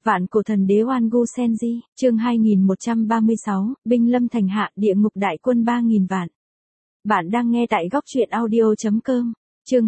Vạn cổ thần đế Oan Gu Senji, chương 2136, binh lâm thành hạ, địa ngục đại quân 3.000 vạn. Bạn đang nghe tại góc truyện audio.com. Chương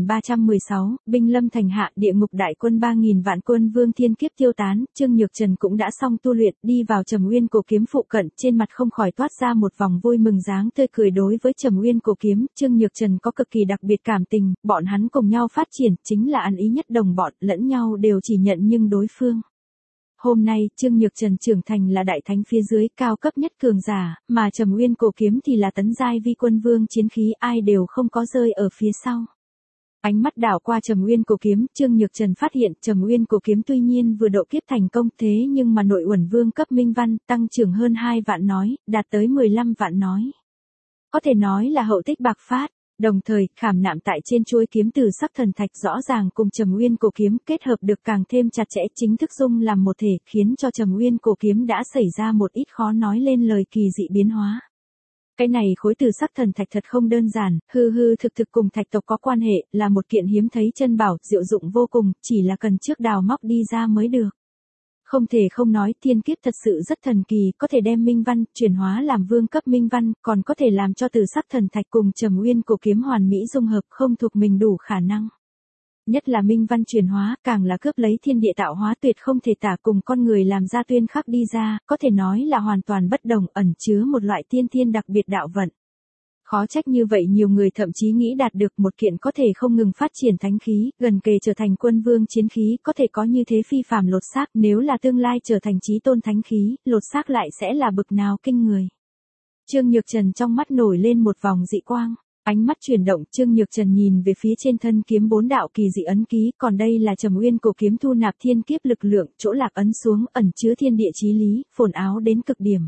2316, binh lâm thành hạ, địa ngục đại quân 3.000 vạn, quân vương thiên kiếp tiêu tán. Trương Nhược Trần cũng đã xong tu luyện, đi vào Trầm Uyên cổ kiếm phụ cận, trên mặt không khỏi toát ra một vòng vui mừng dáng tươi cười. Đối với Trầm Uyên cổ kiếm, Trương Nhược Trần có cực kỳ đặc biệt cảm tình, bọn hắn cùng nhau phát triển, chính là ăn ý nhất đồng bọn, lẫn nhau đều chỉ nhận nhưng đối phương. Hôm nay, Trương Nhược Trần trưởng thành là đại thánh phía dưới cao cấp nhất cường giả, mà Trầm Uyên cổ kiếm thì là tấn giai vi quân vương chiến khí, ai đều không có rơi ở phía sau. Ánh mắt đảo qua Trầm Uyên cổ kiếm, Trương Nhược Trần phát hiện Trầm Uyên cổ kiếm tuy nhiên vừa độ kiếp thành công, thế nhưng mà nội uẩn vương cấp minh văn tăng trưởng hơn 2 vạn nói, đạt tới 15 vạn nói. Có thể nói là hậu tích bạc phát. Đồng thời, khảm nạm tại trên chuôi kiếm từ sắc thần thạch rõ ràng cùng Trầm Uyên cổ kiếm kết hợp được càng thêm chặt chẽ, chính thức dung làm một thể, khiến cho Trầm Uyên cổ kiếm đã xảy ra một ít khó nói lên lời kỳ dị biến hóa. Cái này khối từ sắc thần thạch thật không đơn giản, hư hư thực thực cùng thạch tộc có quan hệ, là một kiện hiếm thấy chân bảo, diệu dụng vô cùng, chỉ là cần trước đào móc đi ra mới được. Không thể không nói, thiên kiếp thật sự rất thần kỳ, có thể đem minh văn chuyển hóa làm vương cấp minh văn, còn có thể làm cho từ sắc thần thạch cùng Trầm Uyên cổ kiếm hoàn mỹ dung hợp, không thuộc mình đủ khả năng. Nhất là minh văn chuyển hóa, càng là cướp lấy thiên địa tạo hóa tuyệt không thể tả, cùng con người làm ra tuyên khắc đi ra, có thể nói là hoàn toàn bất đồng, ẩn chứa một loại tiên thiên đặc biệt đạo vận. Khó trách như vậy nhiều người thậm chí nghĩ đạt được một kiện có thể không ngừng phát triển thánh khí, gần kề trở thành quân vương chiến khí, có thể có như thế phi phàm lột xác, nếu là tương lai trở thành chí tôn thánh khí, lột xác lại sẽ là bực nào kinh người. Trương Nhược Trần trong mắt nổi lên một vòng dị quang, ánh mắt chuyển động, Trương Nhược Trần nhìn về phía trên thân kiếm 4 đạo kỳ dị ấn ký, còn đây là Trầm Uyên cổ kiếm thu nạp thiên kiếp lực lượng, chỗ lạc ấn xuống ẩn chứa thiên địa chí lý, phồn áo đến cực điểm.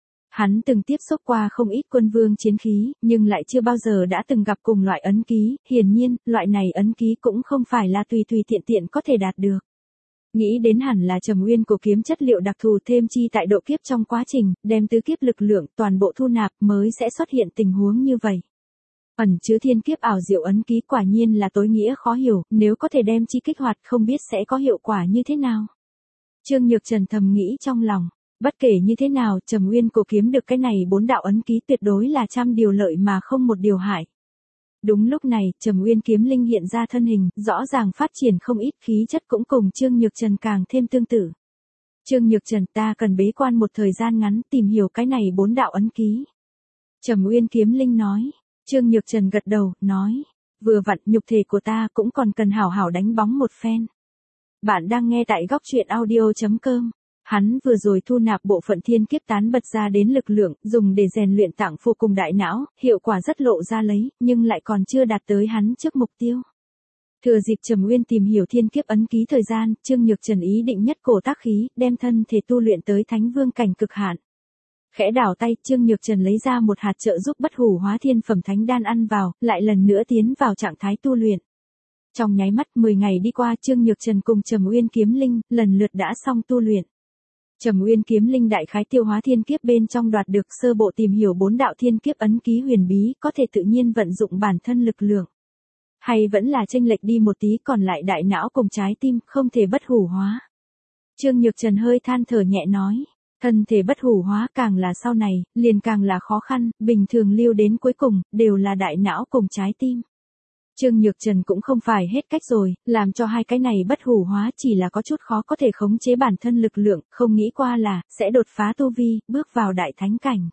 Hắn từng tiếp xúc qua không ít quân vương chiến khí, nhưng lại chưa bao giờ đã từng gặp cùng loại ấn ký, hiển nhiên, loại này ấn ký cũng không phải là tùy tùy tiện tiện có thể đạt được. Nghĩ đến hẳn là Trầm Uyên cổ kiếm chất liệu đặc thù thêm chi tại độ kiếp trong quá trình, đem tứ kiếp lực lượng toàn bộ thu nạp mới sẽ xuất hiện tình huống như vậy. Ẩn chứa thiên kiếp ảo diệu ấn ký quả nhiên là tối nghĩa khó hiểu, nếu có thể đem chi kích hoạt không biết sẽ có hiệu quả như thế nào. Trương Nhược Trần thầm nghĩ trong lòng. Bất kể như thế nào, Trầm Uyên cổ kiếm được cái này 4 đạo ấn ký tuyệt đối là trăm điều lợi mà không một điều hại. Đúng lúc này, Trầm Uyên kiếm linh hiện ra thân hình, rõ ràng phát triển không ít, khí chất cũng cùng Trương Nhược Trần càng thêm tương tự. Trương Nhược Trần, ta cần bế quan một thời gian ngắn, tìm hiểu cái này 4 đạo ấn ký. Trầm Uyên kiếm linh nói. Trương Nhược Trần gật đầu, nói. Vừa vặn, nhục thể của ta cũng còn cần hảo hảo đánh bóng một phen. Bạn đang nghe tại góc truyện audio.com. Hắn vừa rồi thu nạp bộ phận thiên kiếp tán bật ra đến lực lượng, dùng để rèn luyện tạng phủ cùng đại não, hiệu quả rất lộ ra lấy, nhưng lại còn chưa đạt tới hắn trước mục tiêu. Thừa dịp Trầm Uyên tìm hiểu thiên kiếp ấn ký thời gian, Trương Nhược Trần ý định nhất cổ tác khí, đem thân thể tu luyện tới thánh vương cảnh cực hạn. Khẽ đảo tay, Trương Nhược Trần lấy ra một hạt trợ giúp bất hủ hóa thiên phẩm thánh đan ăn vào, lại lần nữa tiến vào trạng thái tu luyện. Trong nháy mắt 10 ngày đi qua, Trương Nhược Trần cùng Trầm Uyên kiếm linh lần lượt đã xong tu luyện. Trầm Uyên kiếm linh đại khái tiêu hóa thiên kiếp bên trong đoạt được sơ bộ tìm hiểu 4 đạo thiên kiếp ấn ký huyền bí, có thể tự nhiên vận dụng bản thân lực lượng. Hay vẫn là chênh lệch đi một tí, còn lại đại não cùng trái tim không thể bất hủ hóa. Trương Nhược Trần hơi than thở nhẹ nói, thân thể bất hủ hóa càng là sau này, liền càng là khó khăn, bình thường lưu đến cuối cùng, đều là đại não cùng trái tim. Trương Nhược Trần cũng không phải hết cách rồi, làm cho hai cái này bất hủ hóa chỉ là có chút khó có thể khống chế bản thân lực lượng, không nghĩ qua là, sẽ đột phá tu vi, bước vào đại thánh cảnh.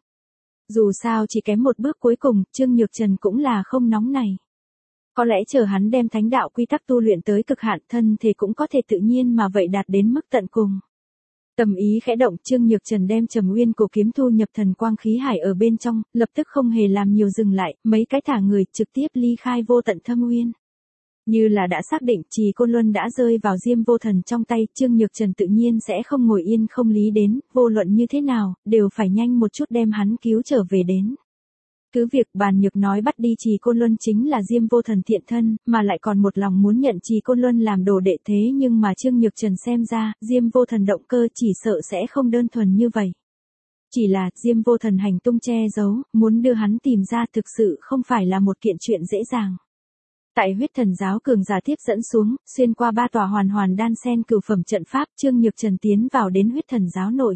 Dù sao chỉ kém một bước cuối cùng, Trương Nhược Trần cũng là không nóng này. Có lẽ chờ hắn đem thánh đạo quy tắc tu luyện tới cực hạn, thân thể cũng có thể tự nhiên mà vậy đạt đến mức tận cùng. Tầm ý khẽ động, Trương Nhược Trần đem Trầm Uyên cổ kiếm thu nhập thần quang khí hải ở bên trong, lập tức không hề làm nhiều dừng lại, mấy cái thả người trực tiếp ly khai vô tận thâm uyên. Như là đã xác định Trì Côn Luân đã rơi vào Diêm Vô Thần trong tay, Trương Nhược Trần tự nhiên sẽ không ngồi yên không lý đến, vô luận như thế nào, đều phải nhanh một chút đem hắn cứu trở về đến. Cứ việc Bàn Nhược nói bắt đi Trì Côn Luân chính là Diêm Vô Thần thiện thân, mà lại còn một lòng muốn nhận Trì Côn Luân làm đồ đệ, thế nhưng mà Trương Nhược Trần xem ra, Diêm Vô Thần động cơ chỉ sợ sẽ không đơn thuần như vậy. Chỉ là Diêm Vô Thần hành tung che giấu, muốn đưa hắn tìm ra thực sự không phải là một kiện chuyện dễ dàng. Tại huyết thần giáo cường giả tiếp dẫn xuống, xuyên qua 3 tòa hoàn hoàn đan sen cửu phẩm trận pháp, Trương Nhược Trần tiến vào đến huyết thần giáo nội.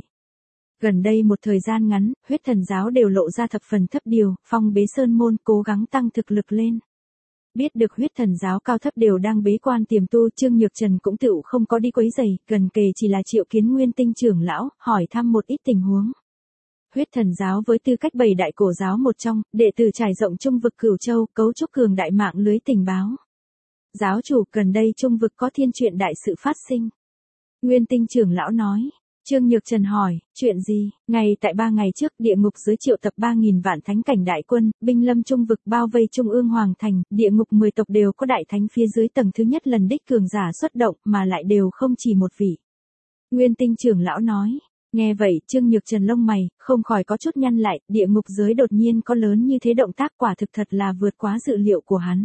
Gần đây một thời gian ngắn, huyết thần giáo đều lộ ra thập phần thấp điều, phong bế sơn môn cố gắng tăng thực lực lên. Biết được huyết thần giáo cao thấp đều đang bế quan tiềm tu, Trương Nhược Trần cũng tựu không có đi quấy rầy, gần kề chỉ là triệu kiến Nguyên Tinh trưởng lão, hỏi thăm một ít tình huống. Huyết thần giáo với tư cách 7 đại cổ giáo một trong, đệ tử trải rộng trung vực Cửu Châu, cấu trúc cường đại mạng lưới tình báo. Giáo chủ, gần đây trung vực có thiên chuyện đại sự phát sinh. Nguyên Tinh trưởng lão nói. Trương Nhược Trần hỏi, chuyện gì? Ngay tại 3 ngày trước, địa ngục dưới triệu tập 3.000 vạn thánh cảnh đại quân, binh lâm trung vực bao vây Trung ương Hoàng Thành, địa ngục 10 tộc đều có đại thánh phía dưới tầng thứ nhất lần đích cường giả xuất động, mà lại đều không chỉ một vị. Nguyên Tinh trưởng lão nói. Nghe vậy, Trương Nhược Trần lông mày, không khỏi có chút nhăn lại, địa ngục giới đột nhiên có lớn như thế động tác quả thực thật là vượt quá dự liệu của hắn.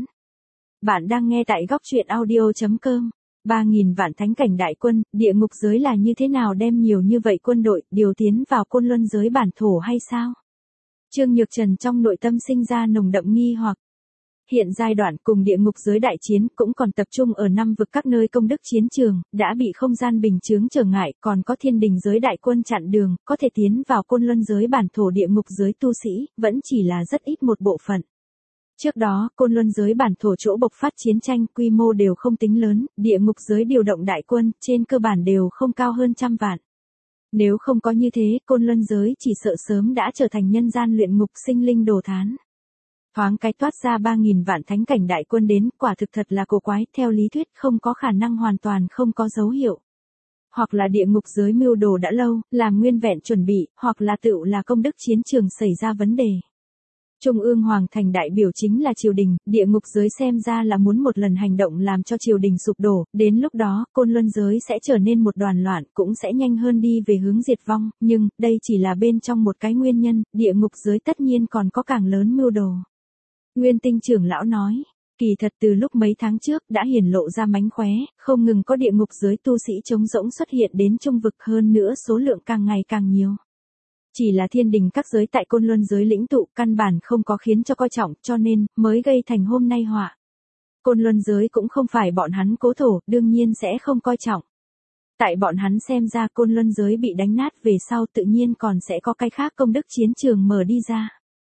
Bạn đang nghe tại góc truyện audio.com. 3.000 vạn thánh cảnh đại quân, địa ngục giới là như thế nào đem nhiều như vậy quân đội điều tiến vào Côn Luân giới bản thổ hay sao? Trương Nhược Trần trong nội tâm sinh ra nồng đậm nghi hoặc. Hiện giai đoạn cùng địa ngục giới đại chiến cũng còn tập trung ở 5 vực các nơi công đức chiến trường, đã bị không gian bình chướng trở ngại, còn có thiên đình giới đại quân chặn đường, có thể tiến vào Côn Luân giới bản thổ địa ngục giới tu sĩ, vẫn chỉ là rất ít một bộ phận. Trước đó, Côn Luân giới bản thổ chỗ bộc phát chiến tranh quy mô đều không tính lớn, địa ngục giới điều động đại quân, trên cơ bản đều không cao hơn 100 vạn. Nếu không có như thế, Côn Luân giới chỉ sợ sớm đã trở thành nhân gian luyện ngục sinh linh đồ thán. Thoáng cái toát ra 3.000 vạn thánh cảnh đại quân đến, quả thực thật là cổ quái, theo lý thuyết không có khả năng hoàn toàn không có dấu hiệu. Hoặc là địa ngục giới mưu đồ đã lâu, làm nguyên vẹn chuẩn bị, hoặc là tựu là công đức chiến trường xảy ra vấn đề. Trung ương Hoàng Thành đại biểu chính là triều đình, địa ngục giới xem ra là muốn một lần hành động làm cho triều đình sụp đổ, đến lúc đó, Côn Luân giới sẽ trở nên một đoàn loạn, cũng sẽ nhanh hơn đi về hướng diệt vong, nhưng, đây chỉ là bên trong một cái nguyên nhân, địa ngục giới tất nhiên còn có càng lớn mưu đồ. Nguyên Tinh trưởng lão nói, kỳ thật từ lúc mấy tháng trước đã hiển lộ ra mánh khóe, không ngừng có địa ngục giới tu sĩ trống rỗng xuất hiện đến trung vực, hơn nữa số lượng càng ngày càng nhiều. Chỉ là thiên đình các giới tại Côn Luân giới lĩnh tụ căn bản không có khiến cho coi trọng, cho nên mới gây thành hôm nay họa. Côn Luân giới cũng không phải bọn hắn cố thổ, đương nhiên sẽ không coi trọng. Tại bọn hắn xem ra Côn Luân giới bị đánh nát về sau tự nhiên còn sẽ có cái khác công đức chiến trường mở đi ra.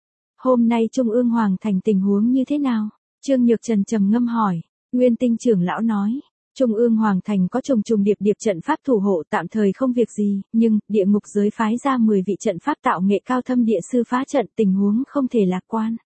Hôm nay Trung ương Hoàng Thành tình huống như thế nào? Trương Nhược Trần trầm ngâm hỏi. Nguyên Tinh trưởng lão nói. Trung ương Hoàng Thành có trùng trùng điệp điệp trận pháp thủ hộ tạm thời không việc gì, nhưng, địa ngục giới phái ra 10 vị trận pháp tạo nghệ cao thâm địa sư phá trận, tình huống không thể lạc quan.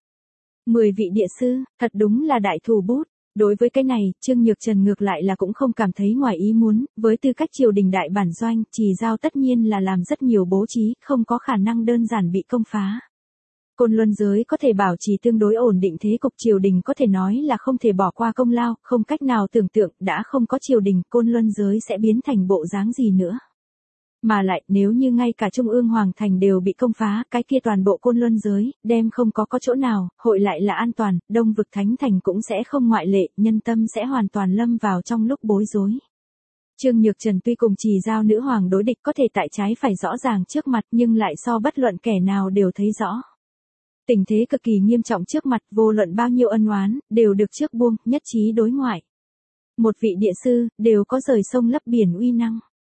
10 vị địa sư, thật đúng là đại thủ bút. Đối với cái này, Trương Nhược Trần ngược lại là cũng không cảm thấy ngoài ý muốn, với tư cách triều đình đại bản doanh, Trì Giao tất nhiên là làm rất nhiều bố trí, không có khả năng đơn giản bị công phá. Côn Luân giới có thể bảo trì tương đối ổn định thế cục triều đình có thể nói là không thể bỏ qua công lao, không cách nào tưởng tượng đã không có triều đình, Côn Luân giới sẽ biến thành bộ dáng gì nữa. Mà lại, nếu như ngay cả Trung ương Hoàng Thành đều bị công phá, cái kia toàn bộ Côn Luân giới, đem không có chỗ nào, hội lại là an toàn, Đông vực Thánh Thành cũng sẽ không ngoại lệ, nhân tâm sẽ hoàn toàn lâm vào trong lúc bối rối. Trương Nhược Trần tuy cùng Trì Giao nữ hoàng đối địch có thể tại trái phải rõ ràng trước mặt nhưng lại so bất luận kẻ nào đều thấy rõ. Tình thế cực kỳ nghiêm trọng trước mặt, vô luận bao nhiêu ân oán, đều được trước buông, nhất trí đối ngoại. Một vị địa sư, đều có rời sông lấp biển uy năng.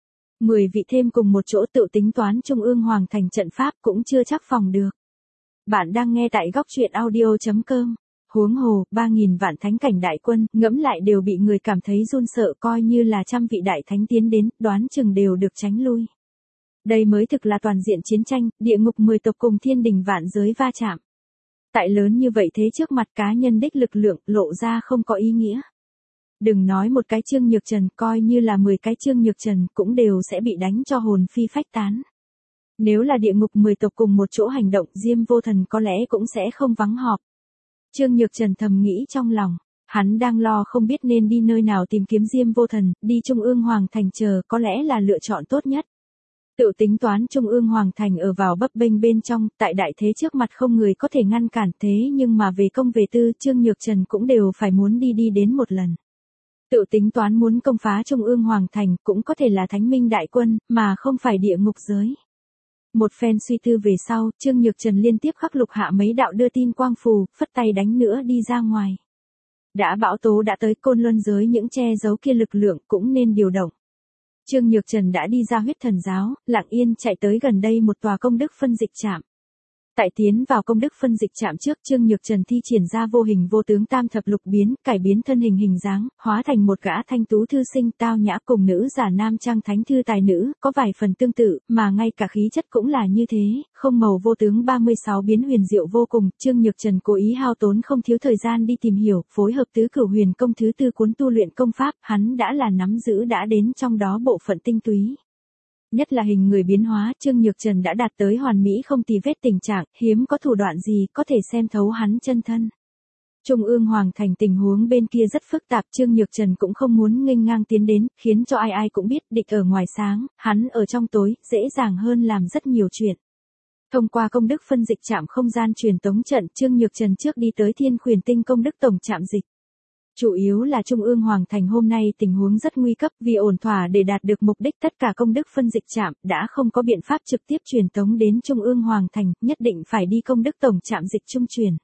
10 vị thêm cùng một chỗ tự tính toán Trung ương Hoàng Thành trận pháp cũng chưa chắc phòng được. Bạn đang nghe tại góc truyện audio.com. Huống hồ, 3.000 vạn thánh cảnh đại quân, ngẫm lại đều bị người cảm thấy run sợ coi như là trăm vị đại thánh tiến đến, đoán chừng đều được tránh lui. Đây mới thực là toàn diện chiến tranh, địa ngục 10 tộc cùng thiên đình vạn giới va chạm. Tại lớn như vậy thế trước mặt cá nhân đích lực lượng, lộ ra không có ý nghĩa. Đừng nói một cái Trương Nhược Trần, coi như là 10 cái Trương Nhược Trần, cũng đều sẽ bị đánh cho hồn phi phách tán. Nếu là địa ngục 10 tộc cùng một chỗ hành động, Diêm Vô Thần có lẽ cũng sẽ không vắng họp. Trương Nhược Trần thầm nghĩ trong lòng, hắn đang lo không biết nên đi nơi nào tìm kiếm Diêm Vô Thần, đi Trung ương Hoàng Thành chờ có lẽ là lựa chọn tốt nhất. Tự tính toán Trung ương Hoàng Thành ở vào bấp bênh bên trong, tại đại thế trước mặt không người có thể ngăn cản thế nhưng mà về công về tư Trương Nhược Trần cũng đều phải muốn đi đến một lần. Tự tính toán muốn công phá Trung ương Hoàng Thành cũng có thể là Thánh Minh Đại Quân, mà không phải địa ngục giới. Một phen suy tư về sau, Trương Nhược Trần liên tiếp khắc lục hạ mấy đạo đưa tin quang phù, phất tay đánh nữa đi ra ngoài. Đã bão tố đã tới Côn Luân giới, những che giấu kia lực lượng cũng nên điều động. Trương Nhược Trần đã đi ra huyết thần giáo, lặng yên chạy tới gần đây một tòa công đức phân dịch trạm. Tại tiến vào công đức phân dịch trạm trước, Trương Nhược Trần thi triển ra vô hình vô tướng tam thập lục biến, cải biến thân hình hình dáng, hóa thành một gã thanh tú thư sinh tao nhã cùng nữ giả nam trang thánh thư tài nữ, có vài phần tương tự, mà ngay cả khí chất cũng là như thế, không màu vô tướng 36 biến huyền diệu vô cùng. Trương Nhược Trần cố ý hao tốn không thiếu thời gian đi tìm hiểu, phối hợp tứ cửu huyền công thứ tư cuốn tu luyện công pháp, hắn đã là nắm giữ đã đến trong đó bộ phận tinh túy. Nhất là hình người biến hóa, Trương Nhược Trần đã đạt tới hoàn mỹ không tì vết tình trạng, hiếm có thủ đoạn gì có thể xem thấu hắn chân thân. Trung ương Hoàng Thành tình huống bên kia rất phức tạp, Trương Nhược Trần cũng không muốn nghênh ngang tiến đến, khiến cho ai ai cũng biết địch ở ngoài sáng, hắn ở trong tối, dễ dàng hơn làm rất nhiều chuyện. Thông qua công đức phân dịch trạm không gian truyền tống trận, Trương Nhược Trần trước đi tới Thiên Khuyển Tinh công đức tổng trạm dịch. Chủ yếu là Trung ương Hoàng Thành hôm nay tình huống rất nguy cấp, vì ổn thỏa để đạt được mục đích tất cả công đức phân dịch trạm đã không có biện pháp trực tiếp truyền tống đến Trung ương Hoàng Thành, nhất định phải đi công đức tổng trạm dịch trung truyền.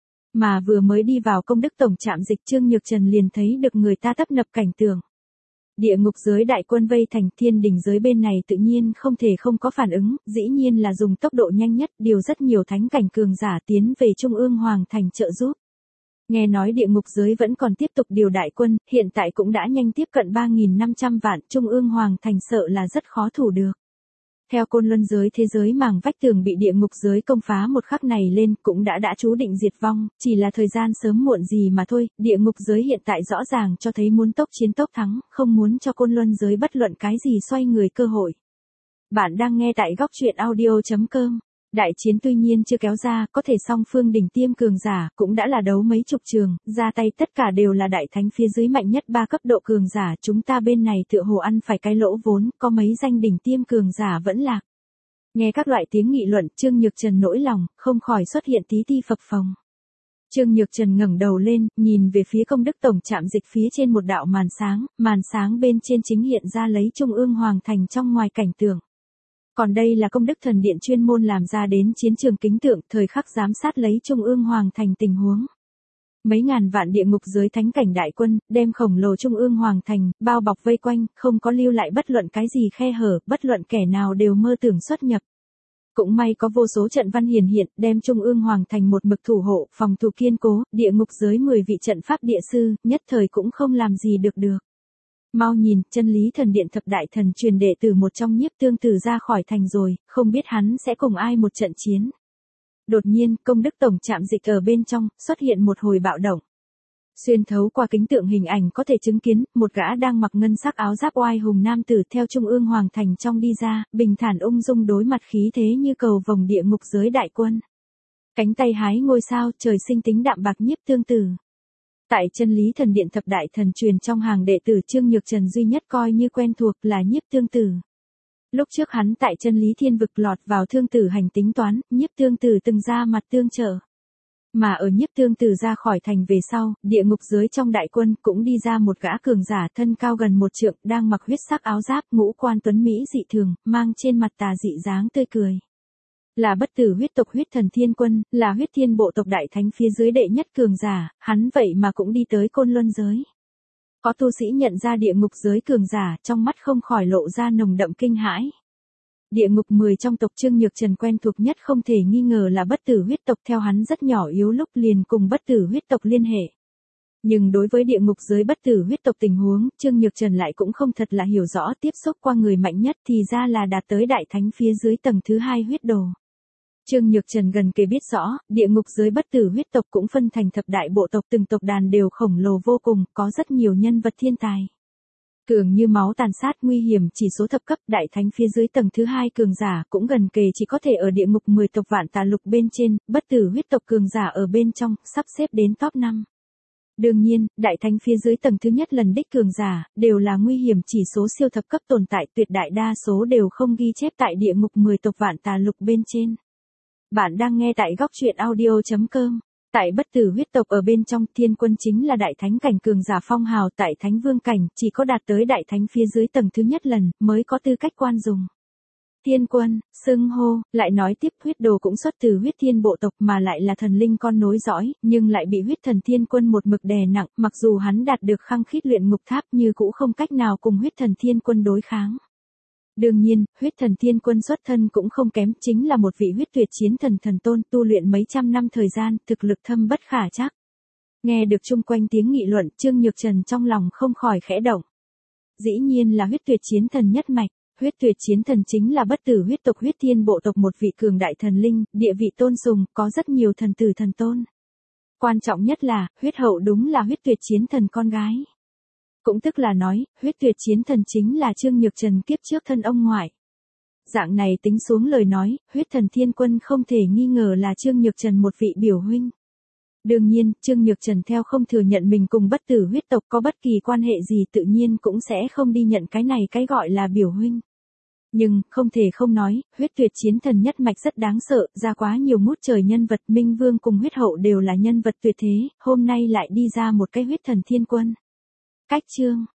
Mà vừa mới đi vào công đức tổng trạm dịch, Trương Nhược Trần liền thấy được người ta tấp nập cảnh tượng. Địa ngục giới đại quân vây thành, thiên đình giới bên này tự nhiên không thể không có phản ứng, dĩ nhiên là dùng tốc độ nhanh nhất điều rất nhiều thánh cảnh cường giả tiến về Trung ương Hoàng Thành trợ giúp. Nghe nói địa ngục giới vẫn còn tiếp tục điều đại quân, hiện tại cũng đã nhanh tiếp cận 3.500 vạn, Trung ương Hoàng Thành sợ là rất khó thủ được. Theo Côn Luân giới thế giới màng vách tường bị địa ngục giới công phá một khắc này lên cũng đã chú định diệt vong, chỉ là thời gian sớm muộn gì mà thôi, địa ngục giới hiện tại rõ ràng cho thấy muốn tốc chiến tốc thắng, không muốn cho Côn Luân giới bất luận cái gì xoay người cơ hội. Bạn đang nghe tại góc truyện audio.com. Đại chiến tuy nhiên chưa kéo ra, có thể song phương đỉnh tiêm cường giả, cũng đã là đấu mấy chục trường, ra tay tất cả đều là đại thánh phía dưới mạnh nhất 3 cấp độ cường giả, chúng ta bên này tựa hồ ăn phải cái lỗ vốn, có mấy danh đỉnh tiêm cường giả vẫn lạc. Nghe các loại tiếng nghị luận, Trương Nhược Trần nỗi lòng, không khỏi xuất hiện tí ti phập phồng. Trương Nhược Trần ngẩng đầu lên, nhìn về phía công đức tổng trạm dịch phía trên một đạo màn sáng bên trên chính hiện ra lấy Trung ương Hoàng Thành trong ngoài cảnh tượng. Còn đây là công đức thần điện chuyên môn làm ra đến chiến trường kính tượng, thời khắc giám sát lấy Trung ương Hoàng Thành tình huống. Mấy ngàn vạn địa ngục giới thánh cảnh đại quân, đem khổng lồ Trung ương Hoàng Thành, bao bọc vây quanh, không có lưu lại bất luận cái gì khe hở, bất luận kẻ nào đều mơ tưởng xuất nhập. Cũng may có vô số trận văn hiển hiện, đem Trung ương Hoàng Thành một mực thủ hộ, phòng thủ kiên cố, địa ngục giới 10 vị trận pháp địa sư, nhất thời cũng không làm gì được. Mau nhìn, chân lý thần điện thập đại thần truyền đệ tử một trong Nhiếp Tương Tử ra khỏi thành rồi, không biết hắn sẽ cùng ai một trận chiến. Đột nhiên, công đức tổng trạm dịch ở bên trong, xuất hiện một hồi bạo động. Xuyên thấu qua kính tượng hình ảnh có thể chứng kiến, một gã đang mặc ngân sắc áo giáp oai hùng nam tử theo Trung ương Hoàng Thành trong đi ra, bình thản ung dung đối mặt khí thế như cầu vồng địa ngục giới đại quân. Cánh tay hái ngôi sao, trời sinh tính đạm bạc Nhiếp Tương Tử. Tại chân lý thần điện thập đại thần truyền trong hàng đệ tử Trương Nhược Trần duy nhất coi như quen thuộc là Nhiếp Tương Tử. Lúc trước hắn tại chân lý thiên vực lọt vào thương tử hành tính toán, Nhiếp Tương Tử từng ra mặt tương trợ. Mà ở Nhiếp Tương Tử ra khỏi thành về sau, địa ngục giới trong đại quân cũng đi ra một gã cường giả thân cao gần 1 trượng, đang mặc huyết sắc áo giáp, ngũ quan tuấn mỹ dị thường, mang trên mặt tà dị dáng tươi cười. Là bất tử huyết tộc huyết thần thiên quân, là huyết thiên bộ tộc đại thánh phía dưới đệ nhất cường giả, hắn vậy mà cũng đi tới Côn Luân giới. Có tu sĩ nhận ra địa ngục giới cường giả, trong mắt không khỏi lộ ra nồng đậm kinh hãi. Địa ngục 10 trong tộc Trương Nhược Trần quen thuộc nhất không thể nghi ngờ là bất tử huyết tộc, theo hắn rất nhỏ yếu lúc liền cùng bất tử huyết tộc liên hệ. Nhưng đối với địa ngục giới bất tử huyết tộc tình huống, Trương Nhược Trần lại cũng không thật là hiểu rõ, tiếp xúc qua người mạnh nhất thì ra là đạt tới đại thánh phía dưới tầng thứ 2 huyết đồ. Trương Nhược Trần gần kề biết rõ, địa ngục giới bất tử huyết tộc cũng phân thành thập đại bộ tộc, từng tộc đàn đều khổng lồ vô cùng, có rất nhiều nhân vật thiên tài. Cường như máu tàn sát, nguy hiểm chỉ số thập cấp, đại thánh phía dưới tầng thứ 2 cường giả cũng gần kề chỉ có thể ở địa ngục 10 tộc vạn tà lục bên trên, bất tử huyết tộc cường giả ở bên trong, sắp xếp đến top 5. Đương nhiên, đại thánh phía dưới tầng thứ nhất lần đích cường giả, đều là nguy hiểm chỉ số siêu thập cấp tồn tại, tuyệt đại đa số đều không ghi chép tại địa ngục 10 tộc vạn tà lục bên trên. Bạn đang nghe tại góc truyện audio.com. Tại bất tử huyết tộc ở bên trong, thiên quân chính là đại thánh cảnh cường giả phong hào, tại thánh vương cảnh, chỉ có đạt tới đại thánh phía dưới tầng thứ nhất lần, mới có tư cách quan dùng. Thiên quân, xưng hô, lại nói tiếp huyết đồ cũng xuất từ huyết thiên bộ tộc mà lại là thần linh con nối dõi, nhưng lại bị huyết thần thiên quân một mực đè nặng, mặc dù hắn đạt được khăng khít luyện ngục tháp như cũng không cách nào cùng huyết thần thiên quân đối kháng. Đương nhiên, huyết thần thiên quân xuất thân cũng không kém, chính là một vị huyết tuyệt chiến thần thần tôn tu luyện mấy trăm năm thời gian, thực lực thâm bất khả trắc. Nghe được chung quanh tiếng nghị luận, Trương Nhược Trần trong lòng không khỏi khẽ động. Dĩ nhiên là huyết tuyệt chiến thần nhất mạch. Huyết tuyệt chiến thần chính là bất tử huyết tộc huyết thiên bộ tộc, một vị cường đại thần linh, địa vị tôn sùng, có rất nhiều thần tử thần tôn. Quan trọng nhất là, huyết hậu đúng là huyết tuyệt chiến thần con gái. Cũng tức là nói, huyết tuyệt chiến thần chính là Trương Nhược Trần kiếp trước thân ông ngoại. Dạng này tính xuống lời nói, huyết thần thiên quân không thể nghi ngờ là Trương Nhược Trần một vị biểu huynh. Đương nhiên, Trương Nhược Trần theo không thừa nhận mình cùng bất tử huyết tộc có bất kỳ quan hệ gì, tự nhiên cũng sẽ không đi nhận cái này cái gọi là biểu huynh. Nhưng, không thể không nói, huyết tuyệt chiến thần nhất mạch rất đáng sợ, ra quá nhiều ngút trời nhân vật, Minh Vương cùng huyết hậu đều là nhân vật tuyệt thế, hôm nay lại đi ra một cái huyết thần thiên quân. Cách chương,